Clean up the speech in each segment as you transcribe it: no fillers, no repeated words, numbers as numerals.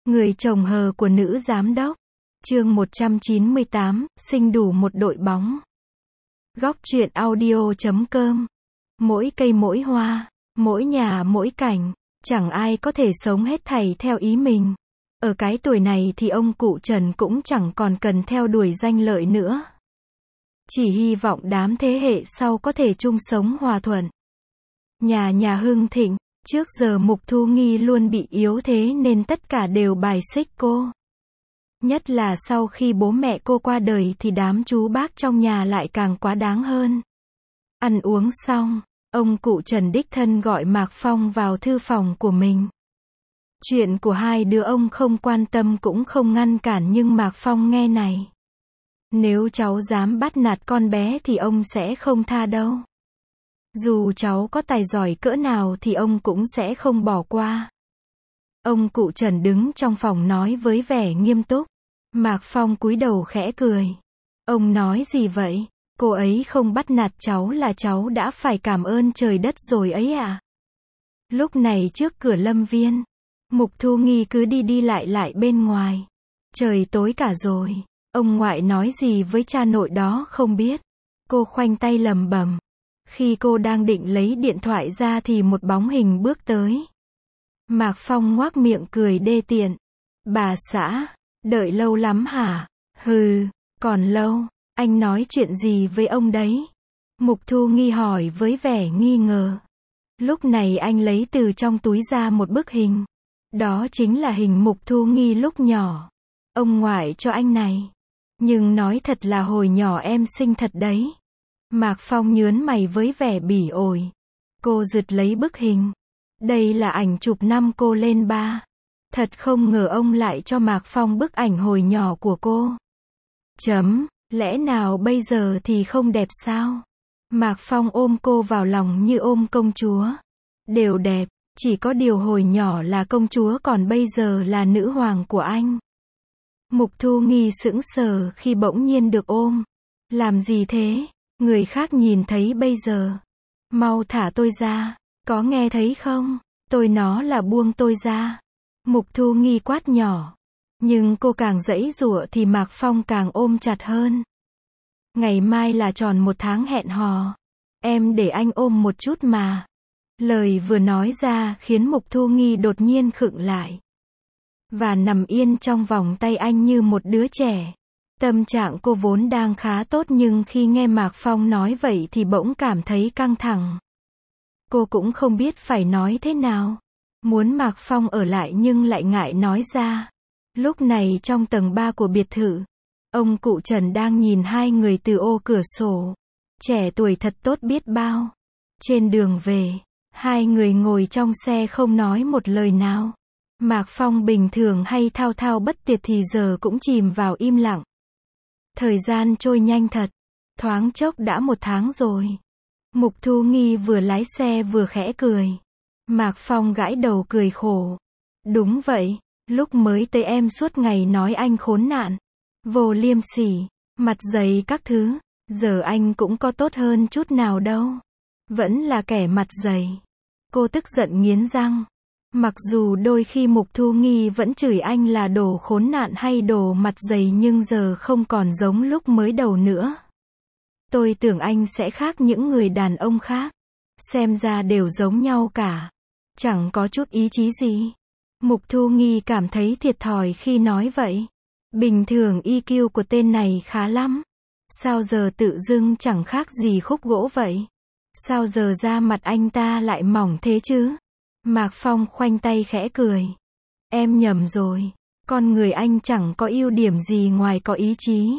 Người chồng hờ của nữ giám đốc. Chương 198, sinh đủ một đội bóng. Góc truyện audio.com. Mỗi cây mỗi hoa, mỗi nhà mỗi cảnh, chẳng ai có thể sống hết thảy theo ý mình. Ở cái tuổi này thì ông cụ Trần cũng chẳng còn cần theo đuổi danh lợi nữa. Chỉ hy vọng đám thế hệ sau có thể chung sống hòa thuận. Nhà hưng thịnh. Trước giờ Mục Thu Nghi luôn bị yếu thế nên tất cả đều bài xích cô. Nhất là sau khi bố mẹ cô qua đời thì đám chú bác trong nhà lại càng quá đáng hơn. Ăn uống xong, ông cụ Trần đích thân gọi Mạc Phong vào thư phòng của mình. Chuyện của hai đứa ông không quan tâm cũng không ngăn cản, nhưng Mạc Phong nghe này. Nếu cháu dám bắt nạt con bé thì ông sẽ không tha đâu. Dù cháu có tài giỏi cỡ nào thì ông cũng sẽ không bỏ qua. Ông cụ Trần đứng trong phòng nói với vẻ nghiêm túc. Mạc Phong cúi đầu khẽ cười. Ông nói gì vậy? Cô ấy không bắt nạt cháu là cháu đã phải cảm ơn trời đất rồi ấy ạ. Lúc này trước cửa lâm viên, Mục Thu Nghi cứ đi lại bên ngoài. Trời tối cả rồi. Ông ngoại nói gì với cha nội đó không biết. Cô khoanh tay lẩm bẩm. Khi cô đang định lấy điện thoại ra thì một bóng hình bước tới. Mạc Phong ngoác miệng cười đê tiện. Bà xã, đợi lâu lắm hả? Hừ, còn lâu, anh nói chuyện gì với ông đấy? Mục Thu Nghi hỏi với vẻ nghi ngờ. Lúc này anh lấy từ trong túi ra một bức hình. Đó chính là hình Mục Thu Nghi lúc nhỏ. Ông ngoại cho anh này. Nhưng nói thật là hồi nhỏ em xinh thật đấy. Mạc Phong nhớn mày với vẻ bỉ ổi. Cô giật lấy bức hình. Đây là ảnh chụp năm cô lên 3. Thật không ngờ ông lại cho Mạc Phong bức ảnh hồi nhỏ của cô. Lẽ nào bây giờ thì không đẹp sao? Mạc Phong ôm cô vào lòng như ôm công chúa. Đều đẹp, chỉ có điều hồi nhỏ là công chúa còn bây giờ là nữ hoàng của anh. Mục Thu Nghi sững sờ khi bỗng nhiên được ôm. Làm gì thế? Người khác nhìn thấy bây giờ. Mau thả tôi ra. Có nghe thấy không? Tôi nó là buông tôi ra. Mục Thu Nghi quát nhỏ. Nhưng cô càng giãy giụa thì Mạc Phong càng ôm chặt hơn. Ngày mai là tròn 1 tháng hẹn hò. Em để anh ôm một chút mà. Lời vừa nói ra khiến Mục Thu Nghi đột nhiên khựng lại. Và nằm yên trong vòng tay anh như một đứa trẻ. Tâm trạng cô vốn đang khá tốt nhưng khi nghe Mạc Phong nói vậy thì bỗng cảm thấy căng thẳng. Cô cũng không biết phải nói thế nào. Muốn Mạc Phong ở lại nhưng lại ngại nói ra. Lúc này trong tầng 3 của biệt thự, ông cụ Trần đang nhìn hai người từ ô cửa sổ. Trẻ tuổi thật tốt biết bao. Trên đường về, hai người ngồi trong xe không nói một lời nào. Mạc Phong bình thường hay thao thao bất tuyệt thì giờ cũng chìm vào im lặng. Thời gian trôi nhanh thật. Thoáng chốc đã 1 tháng rồi. Mục Thu Nghi vừa lái xe vừa khẽ cười. Mạc Phong gãi đầu cười khổ. Đúng vậy, lúc mới tới em suốt ngày nói anh khốn nạn, vô liêm sỉ, mặt dày các thứ. Giờ anh cũng có tốt hơn chút nào đâu. Vẫn là kẻ mặt dày. Cô tức giận nghiến răng. Mặc dù đôi khi Mục Thu Nghi vẫn chửi anh là đồ khốn nạn hay đồ mặt dày nhưng giờ không còn giống lúc mới đầu nữa. Tôi tưởng anh sẽ khác những người đàn ông khác. Xem ra đều giống nhau cả. Chẳng có chút ý chí gì. Mục Thu Nghi cảm thấy thiệt thòi khi nói vậy. Bình thường EQ của tên này khá lắm. Sao giờ tự dưng chẳng khác gì khúc gỗ vậy? Sao giờ da mặt anh ta lại mỏng thế chứ? Mạc Phong khoanh tay khẽ cười. Em nhầm rồi. Con người anh chẳng có ưu điểm gì ngoài có ý chí.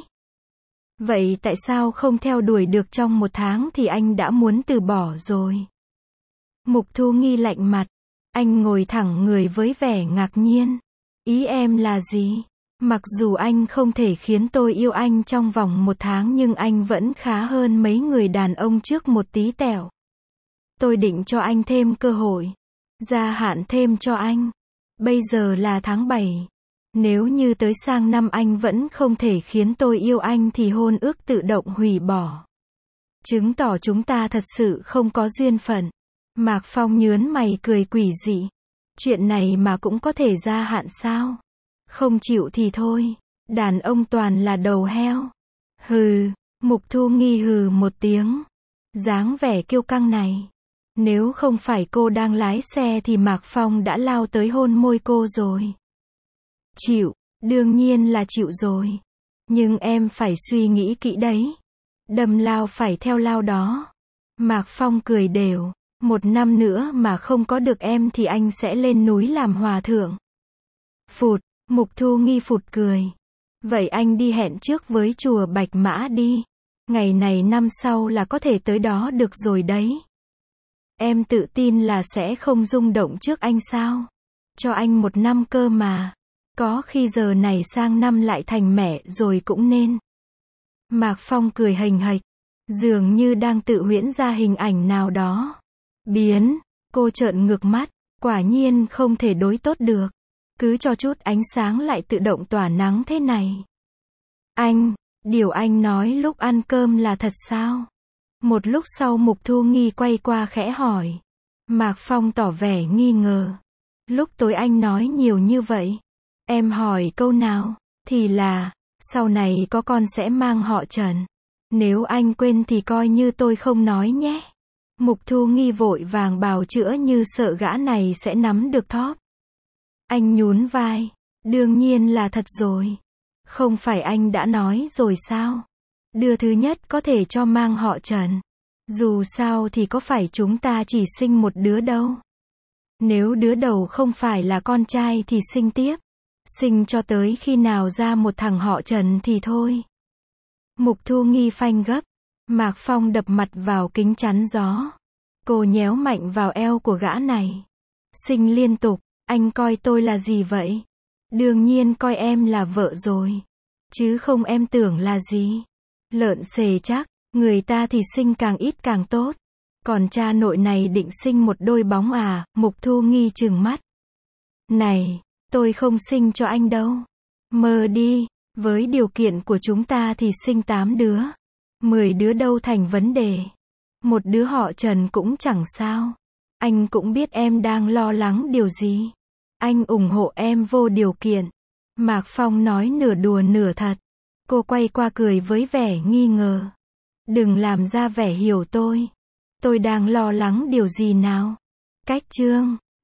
Vậy tại sao không theo đuổi được trong 1 tháng thì anh đã muốn từ bỏ rồi? Mục Thu Nghi lạnh mặt. Anh ngồi thẳng người với vẻ ngạc nhiên. Ý em là gì? Mặc dù anh không thể khiến tôi yêu anh trong vòng 1 tháng nhưng anh vẫn khá hơn mấy người đàn ông trước một tí tẹo. Tôi định cho anh thêm cơ hội. Gia hạn thêm cho anh. Bây giờ là tháng 7. Nếu như tới sang năm anh vẫn không thể khiến tôi yêu anh thì hôn ước tự động hủy bỏ. Chứng tỏ chúng ta thật sự không có duyên phận. Mạc Phong nhớn mày cười quỷ dị. Chuyện này mà cũng có thể gia hạn sao? Không chịu thì thôi. Đàn ông toàn là đầu heo. Hừ, Mục Thu Nghi hừ một tiếng. Dáng vẻ kiêu căng này. Nếu không phải cô đang lái xe thì Mạc Phong đã lao tới hôn môi cô rồi. Chịu, đương nhiên là chịu rồi. Nhưng em phải suy nghĩ kỹ đấy. Đâm lao phải theo lao đó. Mạc Phong cười đều. 1 năm nữa mà không có được em thì anh sẽ lên núi làm hòa thượng. Phụt, Mục Thu Nghi phụt cười. Vậy anh đi hẹn trước với chùa Bạch Mã đi. Ngày này năm sau là có thể tới đó được rồi đấy. Em tự tin là sẽ không rung động trước anh sao? Cho anh 1 năm cơ mà. Có khi giờ này sang năm lại thành mẹ rồi cũng nên. Mạc Phong cười hềnh hệch. Dường như đang tự huyễn ra hình ảnh nào đó. Biến, cô trợn ngược mắt. Quả nhiên không thể đối tốt được. Cứ cho chút ánh sáng lại tự động tỏa nắng thế này. Anh, điều anh nói lúc ăn cơm là thật sao? Một lúc sau Mục Thu Nghi quay qua khẽ hỏi. Mạc Phong tỏ vẻ nghi ngờ. Lúc tối anh nói nhiều như vậy. Em hỏi câu nào? Thì là, sau này có con sẽ mang họ Trần. Nếu anh quên thì coi như tôi không nói nhé. Mục Thu Nghi vội vàng bào chữa như sợ gã này sẽ nắm được thóp. Anh nhún vai. Đương nhiên là thật rồi. Không phải anh đã nói rồi sao? Đứa thứ nhất có thể cho mang họ Trần. Dù sao thì có phải chúng ta chỉ sinh một đứa đâu. Nếu đứa đầu không phải là con trai thì sinh tiếp. Sinh cho tới khi nào ra một thằng họ Trần thì thôi. Mục Thu Nghi phanh gấp. Mạc Phong đập mặt vào kính chắn gió. Cô nhéo mạnh vào eo của gã này. Sinh liên tục. Anh coi tôi là gì vậy? Đương nhiên coi em là vợ rồi. Chứ không em tưởng là gì? Lợn xề chắc. Người ta thì sinh càng ít càng tốt. Còn cha nội này định sinh một đôi bóng à? Mục Thu Nghi trừng mắt. Này, tôi không sinh cho anh đâu. Mơ đi. Với điều kiện của chúng ta thì sinh 8 đứa. 10 đứa đâu thành vấn đề. Một đứa họ Trần cũng chẳng sao. Anh cũng biết em đang lo lắng điều gì. Anh ủng hộ em vô điều kiện. Mạc Phong nói nửa đùa nửa thật. Cô quay qua cười với vẻ nghi ngờ. Đừng làm ra vẻ hiểu tôi. Tôi đang lo lắng điều gì nào? Cách chương